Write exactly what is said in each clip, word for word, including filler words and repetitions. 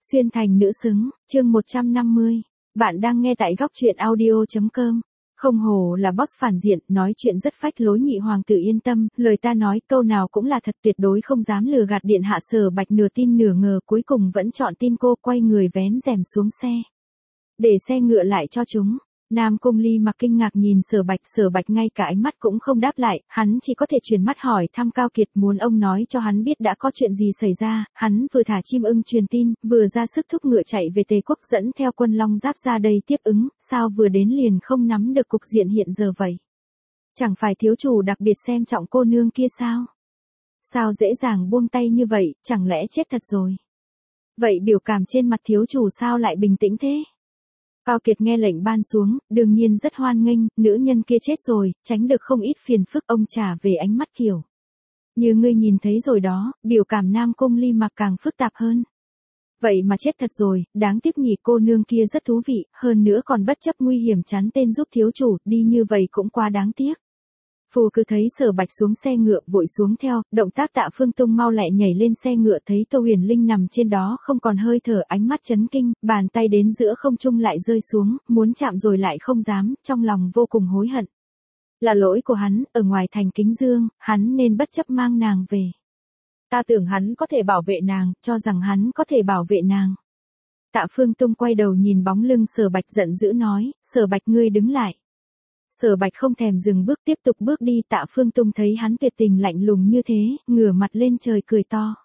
Xuyên thành nữ xứng, chương một trăm năm mươi. Bạn đang nghe tại góc truyện audio chấm com. Không hổ là boss phản diện, nói chuyện rất phách lối. Nhị hoàng tử yên tâm, lời ta nói câu nào cũng là thật, tuyệt đối không dám lừa gạt điện hạ. Sở Bạch nửa tin nửa ngờ, cuối cùng vẫn chọn tin cô, quay người vén rèm xuống xe. Để xe ngựa lại cho chúng. Nam Cung Ly mặc kinh ngạc nhìn Sở Bạch, Sở Bạch ngay cả ánh mắt cũng không đáp lại, hắn chỉ có thể chuyển mắt hỏi thăm Cao Kiệt, muốn ông nói cho hắn biết đã có chuyện gì xảy ra. Hắn vừa thả chim ưng truyền tin, vừa ra sức thúc ngựa chạy về Tề Quốc, dẫn theo quân Long Giáp ra đây tiếp ứng, sao vừa đến liền không nắm được cục diện hiện giờ vậy? Chẳng phải thiếu chủ đặc biệt xem trọng cô nương kia sao? Sao dễ dàng buông tay như vậy, chẳng lẽ chết thật rồi? Vậy biểu cảm trên mặt thiếu chủ sao lại bình tĩnh thế? Cao Kiệt nghe lệnh ban xuống, đương nhiên rất hoan nghênh, nữ nhân kia chết rồi, tránh được không ít phiền phức. Ông trả về ánh mắt kiểu như ngươi nhìn thấy rồi đó. Biểu cảm Nam Cung Ly mặc càng phức tạp hơn. Vậy mà chết thật rồi, đáng tiếc nhỉ, cô nương kia rất thú vị, hơn nữa còn bất chấp nguy hiểm chắn tên giúp thiếu chủ, đi như vậy cũng quá đáng tiếc. Phù cứ thấy Sở Bạch xuống xe ngựa, vội xuống theo, động tác Tạ Phương Tung mau lẹ nhảy lên xe ngựa, thấy Tô Huyền Linh nằm trên đó không còn hơi thở, ánh mắt chấn kinh, bàn tay đến giữa không trung lại rơi xuống, muốn chạm rồi lại không dám, trong lòng vô cùng hối hận. Là lỗi của hắn, ở ngoài thành Kính Dương, hắn nên bất chấp mang nàng về. Ta tưởng hắn có thể bảo vệ nàng, cho rằng hắn có thể bảo vệ nàng. Tạ Phương Tung quay đầu nhìn bóng lưng Sở Bạch, giận dữ nói, Sở Bạch ngươi đứng lại. Sở Bạch không thèm dừng bước, tiếp tục bước đi. Tạ Phương Tung thấy hắn tuyệt tình lạnh lùng như thế, ngửa mặt lên trời cười to.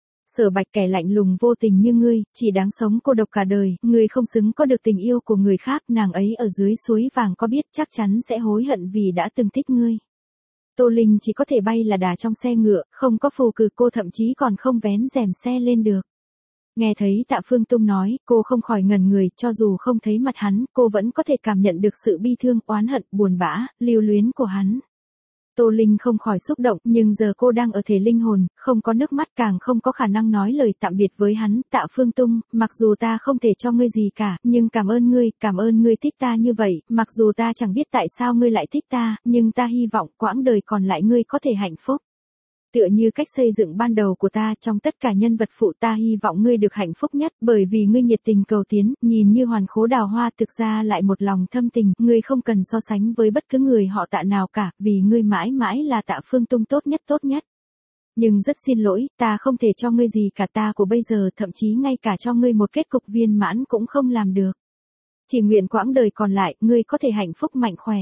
Sở Bạch, kẻ lạnh lùng vô tình như ngươi, chỉ đáng sống cô độc cả đời, ngươi không xứng có được tình yêu của người khác, nàng ấy ở dưới suối vàng có biết chắc chắn sẽ hối hận vì đã từng thích ngươi. Tô Linh chỉ có thể bay là đà trong xe ngựa, không có phù cử, cô thậm chí còn không vén rèm xe lên được. Nghe thấy Tạ Phương Tung nói, cô không khỏi ngẩn người, cho dù không thấy mặt hắn, cô vẫn có thể cảm nhận được sự bi thương, oán hận, buồn bã, lưu luyến của hắn. Tô Linh không khỏi xúc động, nhưng giờ cô đang ở thể linh hồn, không có nước mắt, càng không có khả năng nói lời tạm biệt với hắn. Tạ Phương Tung, mặc dù ta không thể cho ngươi gì cả, nhưng cảm ơn ngươi, cảm ơn ngươi thích ta như vậy, mặc dù ta chẳng biết tại sao ngươi lại thích ta, nhưng ta hy vọng quãng đời còn lại ngươi có thể hạnh phúc. Tựa như cách xây dựng ban đầu của ta, trong tất cả nhân vật phụ ta hy vọng ngươi được hạnh phúc nhất, bởi vì ngươi nhiệt tình cầu tiến, nhìn như hoàn khố đào hoa, thực ra lại một lòng thâm tình, ngươi không cần so sánh với bất cứ người họ Tạ nào cả, vì ngươi mãi mãi là Tạ Phương Tung tốt nhất tốt nhất. Nhưng rất xin lỗi, ta không thể cho ngươi gì cả, ta của bây giờ thậm chí ngay cả cho ngươi một kết cục viên mãn cũng không làm được. Chỉ nguyện quãng đời còn lại, ngươi có thể hạnh phúc mạnh khỏe.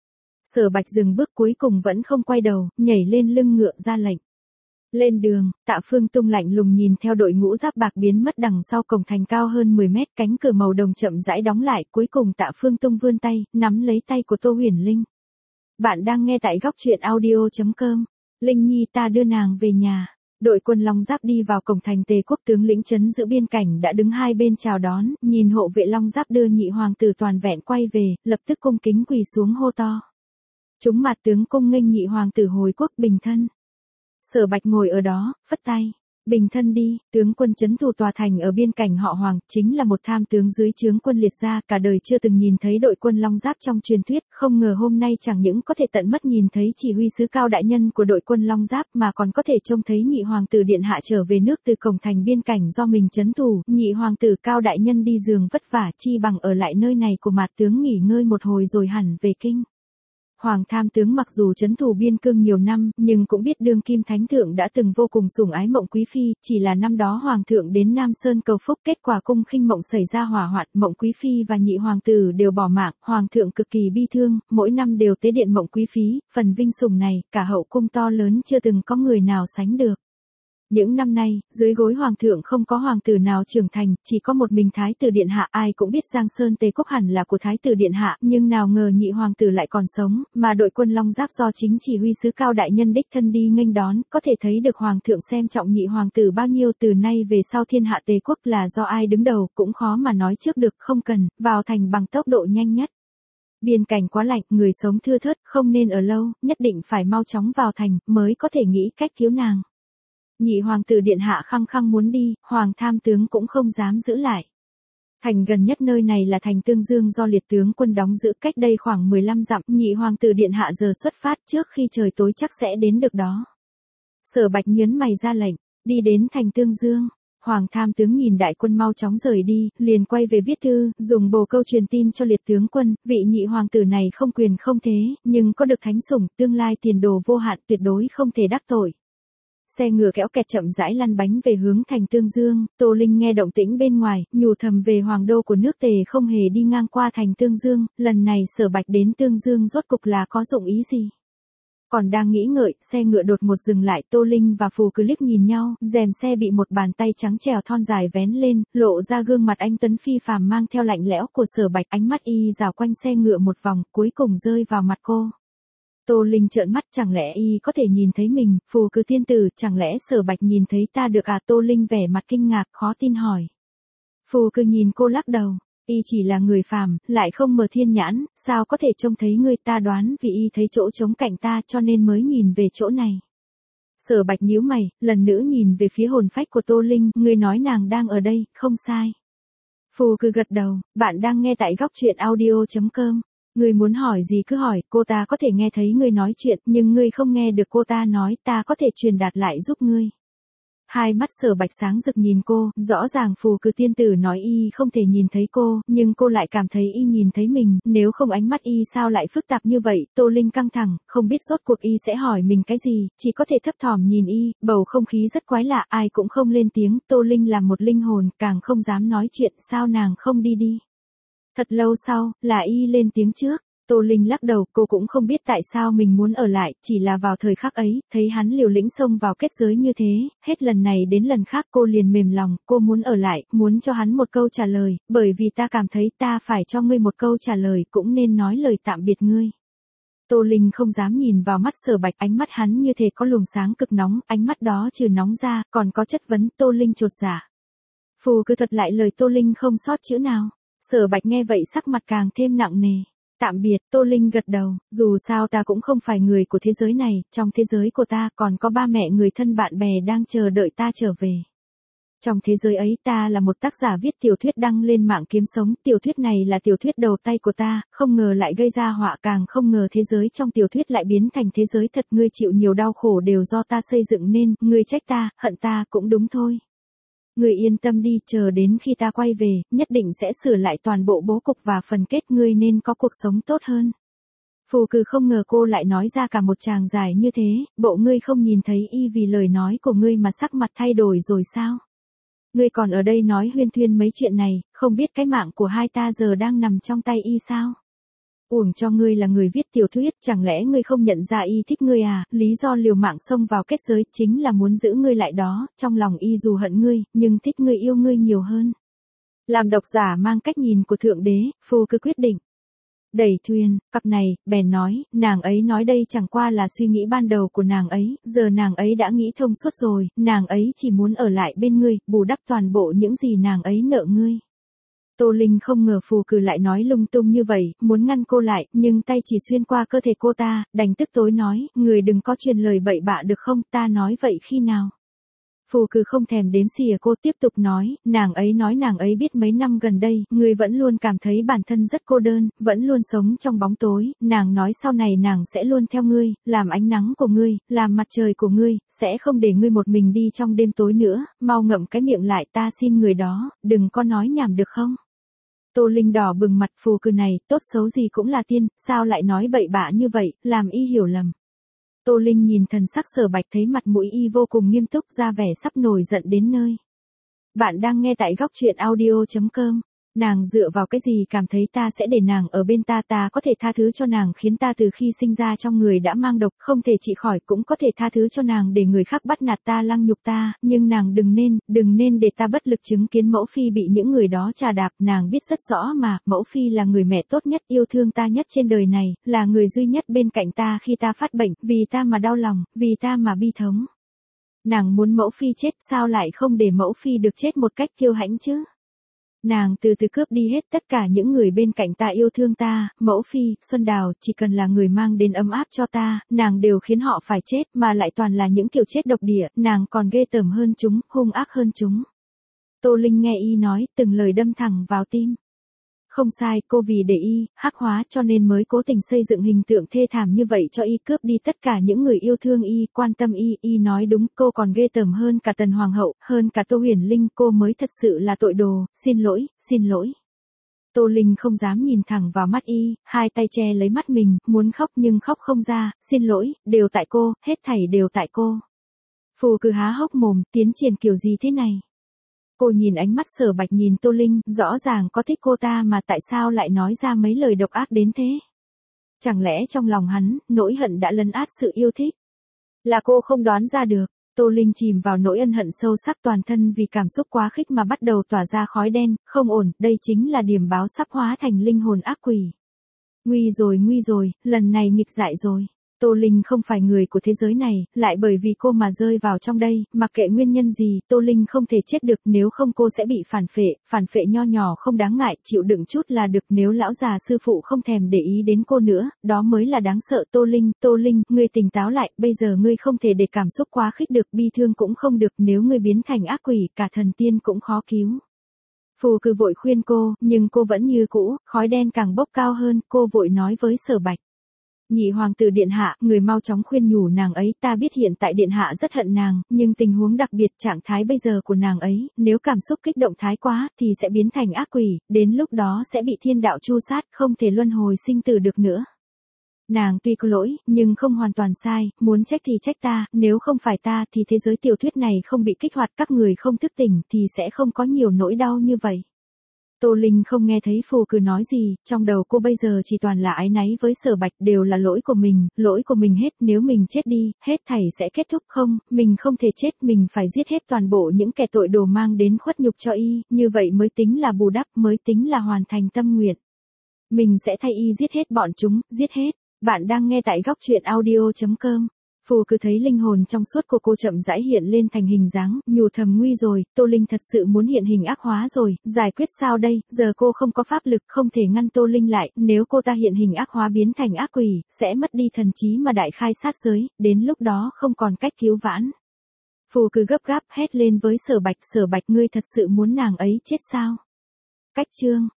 Sở Bạch dừng bước, cuối cùng vẫn không quay đầu, nhảy lên lưng ngựa ra lệnh. Lên đường. Tạ Phương Tung lạnh lùng nhìn theo đội ngũ giáp bạc biến mất đằng sau cổng thành cao hơn mười mét, cánh cửa màu đồng chậm rãi đóng lại, cuối cùng Tạ Phương Tung vươn tay, nắm lấy tay của Tô Huyền Linh. Bạn đang nghe tại góc truyện audio chấm com. Linh Nhi, ta đưa nàng về nhà. Đội quân Long Giáp đi vào cổng thành Tề Quốc, tướng lĩnh trấn giữ biên cảnh đã đứng hai bên chào đón, nhìn hộ vệ Long Giáp đưa nhị hoàng tử toàn vẹn quay về, lập tức cung kính quỳ xuống hô to. Chúng mặt tướng cung nghênh nhị hoàng tử hồi quốc bình thân. Sở Bạch ngồi ở đó, phất tay. Bình thân đi. Tướng quân trấn thủ tòa thành ở biên cảnh họ Hoàng, chính là một tham tướng dưới trướng quân Liệt gia, cả đời chưa từng nhìn thấy đội quân Long Giáp trong truyền thuyết, không ngờ hôm nay chẳng những có thể tận mắt nhìn thấy chỉ huy sứ Cao đại nhân của đội quân Long Giáp, mà còn có thể trông thấy nhị hoàng tử điện hạ trở về nước từ cổng thành biên cảnh do mình trấn thủ. Nhị hoàng tử Cao đại nhân đi giường vất vả, chi bằng ở lại nơi này của mặt tướng nghỉ ngơi một hồi rồi hẳn về kinh. Hoàng tham tướng mặc dù trấn thủ biên cương nhiều năm, nhưng cũng biết đương kim thánh thượng đã từng vô cùng sủng ái Mộng Quý phi, chỉ là năm đó hoàng thượng đến Nam Sơn cầu phúc, kết quả cung khinh mộng xảy ra hỏa hoạn, Mộng Quý phi và nhị hoàng tử đều bỏ mạng, hoàng thượng cực kỳ bi thương, mỗi năm đều tế điện Mộng Quý phi, phần vinh sủng này, cả hậu cung to lớn chưa từng có người nào sánh được. Những năm nay, dưới gối hoàng thượng không có hoàng tử nào trưởng thành, chỉ có một mình thái tử điện hạ, ai cũng biết Giang Sơn Tề Quốc hẳn là của thái tử điện hạ, nhưng nào ngờ nhị hoàng tử lại còn sống, mà đội quân Long Giáp do chính chỉ huy sứ Cao đại nhân đích thân đi nghênh đón, có thể thấy được hoàng thượng xem trọng nhị hoàng tử bao nhiêu. Từ nay về sau thiên hạ Tề Quốc là do ai đứng đầu, cũng khó mà nói trước được, không cần vào thành bằng tốc độ nhanh nhất. Biên cảnh quá lạnh, người sống thưa thớt, không nên ở lâu, nhất định phải mau chóng vào thành, mới có thể nghĩ cách cứu nàng. Nhị hoàng tử điện hạ khăng khăng muốn đi, hoàng tham tướng cũng không dám giữ lại. Thành gần nhất nơi này là thành Tương Dương do Liệt tướng quân đóng giữ, cách đây khoảng mười lăm dặm, nhị hoàng tử điện hạ giờ xuất phát, trước khi trời tối chắc sẽ đến được đó. Sở Bạch nhớn mày ra lệnh, đi đến thành Tương Dương. Hoàng tham tướng nhìn đại quân mau chóng rời đi, liền quay về viết thư, dùng bồ câu truyền tin cho liệt tướng quân, vị nhị hoàng tử này không quyền không thế, nhưng có được thánh sủng, tương lai tiền đồ vô hạn tuyệt đối không thể đắc tội. Xe ngựa kéo kẹt chậm rãi lăn bánh về hướng thành Tương Dương, Tô Linh nghe động tĩnh bên ngoài, nhủ thầm về hoàng đô của nước Tề không hề đi ngang qua thành Tương Dương, lần này Sở Bạch đến Tương Dương rốt cục là có dụng ý gì. Còn đang nghĩ ngợi, xe ngựa đột một dừng lại, Tô Linh và Phù Cứ liếc nhìn nhau, rèm xe bị một bàn tay trắng trẻo thon dài vén lên, lộ ra gương mặt anh tuấn phi phàm mang theo lạnh lẽo của Sở Bạch, ánh mắt y dạo quanh xe ngựa một vòng, cuối cùng rơi vào mặt cô. Tô Linh trợn mắt, chẳng lẽ y có thể nhìn thấy mình, Phù Cứ tiên tử, chẳng lẽ Sở Bạch nhìn thấy ta được à? Tô Linh vẻ mặt kinh ngạc, khó tin hỏi. Phù Cứ nhìn cô lắc đầu. Y chỉ là người phàm, lại không mở thiên nhãn, sao có thể trông thấy người, ta đoán vì y thấy chỗ trống cạnh ta cho nên mới nhìn về chỗ này. Sở Bạch nhíu mày, lần nữa nhìn về phía hồn phách của Tô Linh, người nói nàng đang ở đây, không sai. Phù Cứ gật đầu, bạn đang nghe tại góc truyện audio chấm com. Người muốn hỏi gì cứ hỏi, cô ta có thể nghe thấy ngươi nói chuyện, nhưng ngươi không nghe được cô ta nói, ta có thể truyền đạt lại giúp ngươi. Hai mắt Sở Bạch sáng rực nhìn cô, rõ ràng Phù Cứ tiên tử nói y không thể nhìn thấy cô, nhưng cô lại cảm thấy y nhìn thấy mình, nếu không ánh mắt y sao lại phức tạp như vậy. Tô Linh căng thẳng, không biết rốt cuộc y sẽ hỏi mình cái gì, chỉ có thể thấp thỏm nhìn y, bầu không khí rất quái lạ, ai cũng không lên tiếng, Tô Linh là một linh hồn, càng không dám nói chuyện, sao nàng không đi đi. Thật lâu sau, là y lên tiếng trước. Tô Linh lắc đầu, cô cũng không biết tại sao mình muốn ở lại, chỉ là vào thời khắc ấy, thấy hắn liều lĩnh xông vào kết giới như thế, hết lần này đến lần khác cô liền mềm lòng, cô muốn ở lại, muốn cho hắn một câu trả lời, bởi vì ta cảm thấy ta phải cho ngươi một câu trả lời, cũng nên nói lời tạm biệt ngươi. Tô Linh không dám nhìn vào mắt Sở Bạch, ánh mắt hắn như thể có luồng sáng cực nóng, ánh mắt đó trừ nóng ra, còn có chất vấn. Tô Linh chột dạ. Phù Cứ thuật lại lời Tô Linh không sót chữ nào. Sở Bạch nghe vậy sắc mặt càng thêm nặng nề. Tạm biệt, Tô Linh gật đầu, dù sao ta cũng không phải người của thế giới này, trong thế giới của ta còn có ba mẹ người thân bạn bè đang chờ đợi ta trở về. Trong thế giới ấy ta là một tác giả viết tiểu thuyết đăng lên mạng kiếm sống, tiểu thuyết này là tiểu thuyết đầu tay của ta, không ngờ lại gây ra họa, càng không ngờ thế giới trong tiểu thuyết lại biến thành thế giới thật, ngươi chịu nhiều đau khổ đều do ta xây dựng nên, ngươi trách ta, hận ta cũng đúng thôi. Ngươi yên tâm đi, chờ đến khi ta quay về, nhất định sẽ sửa lại toàn bộ bố cục và phần kết, ngươi nên có cuộc sống tốt hơn. Phù Cứ không ngờ cô lại nói ra cả một tràng dài như thế, bộ ngươi không nhìn thấy y vì lời nói của ngươi mà sắc mặt thay đổi rồi sao? Ngươi còn ở đây nói huyên thuyên mấy chuyện này, không biết cái mạng của hai ta giờ đang nằm trong tay y sao? Uổng cho ngươi là người viết tiểu thuyết, chẳng lẽ ngươi không nhận ra y thích ngươi à? Lý do liều mạng xông vào kết giới chính là muốn giữ ngươi lại đó, trong lòng y dù hận ngươi, nhưng thích ngươi, yêu ngươi nhiều hơn. Làm độc giả mang cách nhìn của Thượng Đế, Phù Cứ quyết định đẩy thuyền, cặp này, bèn nói, nàng ấy nói đây chẳng qua là suy nghĩ ban đầu của nàng ấy, giờ nàng ấy đã nghĩ thông suốt rồi, nàng ấy chỉ muốn ở lại bên ngươi, bù đắp toàn bộ những gì nàng ấy nợ ngươi. Tô Linh không ngờ Phù Cứ lại nói lung tung như vậy, muốn ngăn cô lại, nhưng tay chỉ xuyên qua cơ thể cô ta, đành tức tối nói, người đừng có truyền lời bậy bạ được không, ta nói vậy khi nào. Phù Cứ không thèm đếm xỉa cô, tiếp tục nói, nàng ấy nói nàng ấy biết mấy năm gần đây, ngươi vẫn luôn cảm thấy bản thân rất cô đơn, vẫn luôn sống trong bóng tối, nàng nói sau này nàng sẽ luôn theo ngươi, làm ánh nắng của ngươi, làm mặt trời của ngươi, sẽ không để ngươi một mình đi trong đêm tối nữa, mau ngậm cái miệng lại, ta xin người đó, đừng có nói nhảm được không. Tô Linh đỏ bừng mặt, Phù Cứ này, tốt xấu gì cũng là tiên, sao lại nói bậy bạ như vậy, làm y hiểu lầm. Tô Linh nhìn thần sắc Sở Bạch, thấy mặt mũi y vô cùng nghiêm túc, ra vẻ sắp nổi giận đến nơi. Bạn đang nghe tại góc truyện audio chấm com. Nàng dựa vào cái gì cảm thấy ta sẽ để nàng ở bên ta, ta có thể tha thứ cho nàng khiến ta từ khi sinh ra trong người đã mang độc, không thể trị khỏi, cũng có thể tha thứ cho nàng để người khác bắt nạt ta, lăng nhục ta, nhưng nàng đừng nên, đừng nên để ta bất lực chứng kiến mẫu phi bị những người đó trà đạp, nàng biết rất rõ mà, mẫu phi là người mẹ tốt nhất, yêu thương ta nhất trên đời này, là người duy nhất bên cạnh ta khi ta phát bệnh, vì ta mà đau lòng, vì ta mà bi thống. Nàng muốn mẫu phi chết, sao lại không để mẫu phi được chết một cách kiêu hãnh chứ? Nàng từ từ cướp đi hết tất cả những người bên cạnh ta yêu thương ta, mẫu phi, Xuân Đào, chỉ cần là người mang đến ấm áp cho ta, nàng đều khiến họ phải chết, mà lại toàn là những kiểu chết độc địa, nàng còn ghê tởm hơn chúng, hung ác hơn chúng. Tô Linh nghe y nói, từng lời đâm thẳng vào tim. Không sai, cô vì để y hắc hóa cho nên mới cố tình xây dựng hình tượng thê thảm như vậy cho y, cướp đi tất cả những người yêu thương y, quan tâm y, y nói đúng, cô còn ghê tởm hơn cả Tần Hoàng hậu, hơn cả Tô Huyền Linh, cô mới thật sự là tội đồ, xin lỗi, xin lỗi. Tô Linh không dám nhìn thẳng vào mắt y, hai tay che lấy mắt mình, muốn khóc nhưng khóc không ra, xin lỗi, đều tại cô, hết thảy đều tại cô. Phù cứ há hốc mồm, tiến triển kiểu gì thế này? Cô nhìn ánh mắt Sở Bạch nhìn Tô Linh, rõ ràng có thích cô ta mà tại sao lại nói ra mấy lời độc ác đến thế? Chẳng lẽ trong lòng hắn, nỗi hận đã lấn át sự yêu thích? Là cô không đoán ra được. Tô Linh chìm vào nỗi ân hận sâu sắc, toàn thân vì cảm xúc quá khích mà bắt đầu tỏa ra khói đen, không ổn, đây chính là điểm báo sắp hóa thành linh hồn ác quỷ. Nguy rồi nguy rồi, lần này nghịch dại rồi. Tô Linh không phải người của thế giới này, lại bởi vì cô mà rơi vào trong đây, mặc kệ nguyên nhân gì, Tô Linh không thể chết được, nếu không cô sẽ bị phản phệ, phản phệ nho nhỏ không đáng ngại, chịu đựng chút là được, nếu lão già sư phụ không thèm để ý đến cô nữa, đó mới là đáng sợ. Tô Linh, Tô Linh, ngươi tỉnh táo lại, bây giờ ngươi không thể để cảm xúc quá khích được, bi thương cũng không được, nếu ngươi biến thành ác quỷ, cả thần tiên cũng khó cứu. Phù cứ vội khuyên cô, nhưng cô vẫn như cũ, khói đen càng bốc cao hơn, cô vội nói với Sở Bạch. Nhị hoàng tử điện hạ, người mau chóng khuyên nhủ nàng ấy, ta biết hiện tại điện hạ rất hận nàng, nhưng tình huống đặc biệt trạng thái bây giờ của nàng ấy, nếu cảm xúc kích động thái quá, thì sẽ biến thành ác quỷ, đến lúc đó sẽ bị thiên đạo tru sát, không thể luân hồi sinh tử được nữa. Nàng tuy có lỗi, nhưng không hoàn toàn sai, muốn trách thì trách ta, nếu không phải ta thì thế giới tiểu thuyết này không bị kích hoạt, các người không thức tỉnh thì sẽ không có nhiều nỗi đau như vậy. Tô Linh không nghe thấy Phù cứ nói gì, trong đầu cô bây giờ chỉ toàn là áy náy với Sở Bạch, đều là lỗi của mình, lỗi của mình hết, nếu mình chết đi, hết thảy sẽ kết thúc không, mình không thể chết, mình phải giết hết toàn bộ những kẻ tội đồ mang đến khuất nhục cho y, như vậy mới tính là bù đắp, mới tính là hoàn thành tâm nguyện. Mình sẽ thay y giết hết bọn chúng, giết hết. Bạn đang nghe tại góc truyện audio chấm com. Phù cứ thấy linh hồn trong suốt của cô chậm rãi hiện lên thành hình dáng, nhủ thầm nguy rồi, Tô Linh thật sự muốn hiện hình ác hóa rồi, giải quyết sao đây, giờ cô không có pháp lực, không thể ngăn Tô Linh lại, nếu cô ta hiện hình ác hóa biến thành ác quỷ, sẽ mất đi thần trí mà đại khai sát giới, đến lúc đó không còn cách cứu vãn. Phù cứ gấp gáp hét lên với Sở Bạch, Sở Bạch ngươi thật sự muốn nàng ấy chết sao? Cách chương